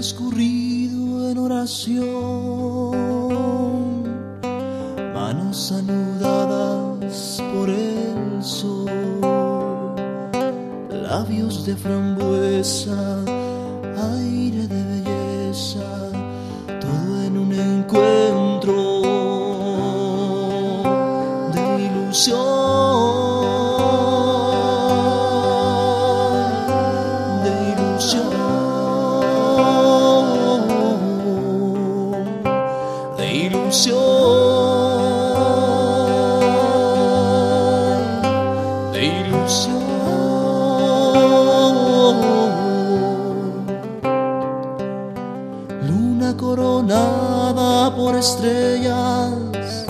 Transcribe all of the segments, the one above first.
transcurrido en oración, manos anudadas por el sol, labios de frambuesa, aire de belleza, todo en un encuentro de ilusión. De ilusión, luna coronada por estrellas,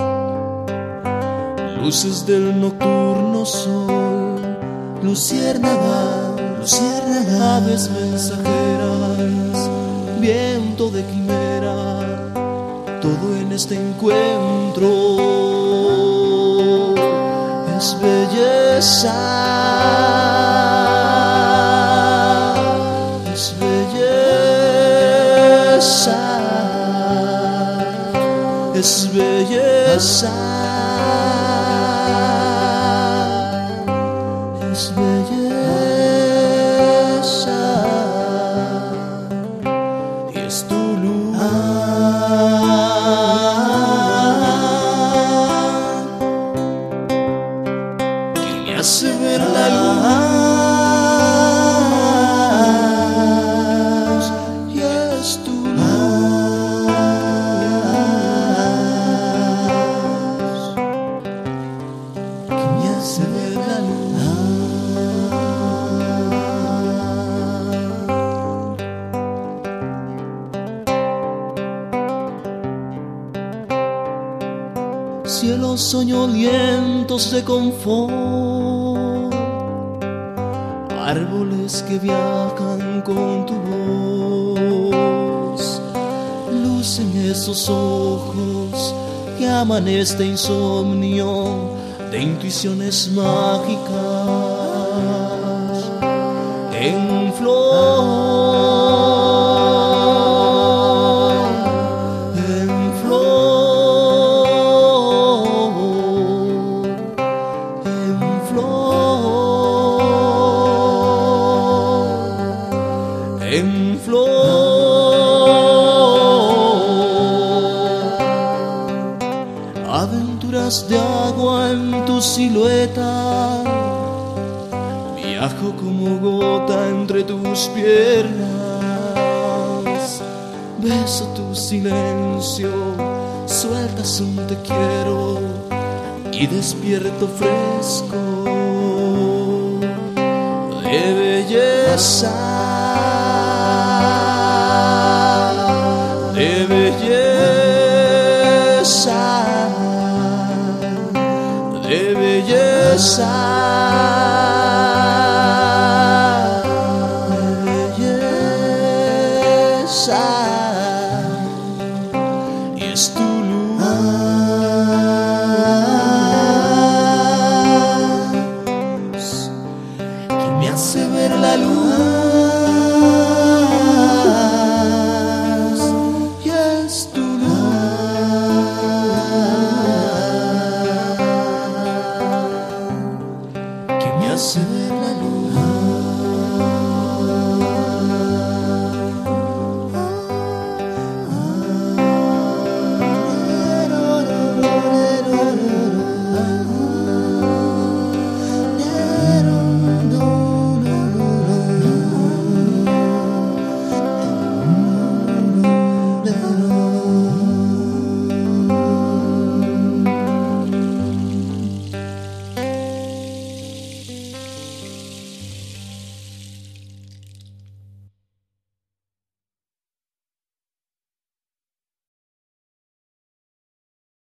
luces del nocturno sol, luciérnagas, aves mensajeras, viento de quimera, todo en este encuentro es belleza, es belleza, es belleza, es belleza, y es tu luz. Hace ver la luz, y es tu luz que me hace ver la luz. Cielos soñolientos de confort, árboles que viajan con tu voz, luz en esos ojos que aman este insomnio de intuiciones mágicas en flor, en flor, en flor, en flor, aventuras de agua en tu silueta, viajo como gota entre tus piernas, beso tu silencio, sueltas un te quiero y despierto fresco de belleza, de belleza, de belleza, de belleza, y es tu luz.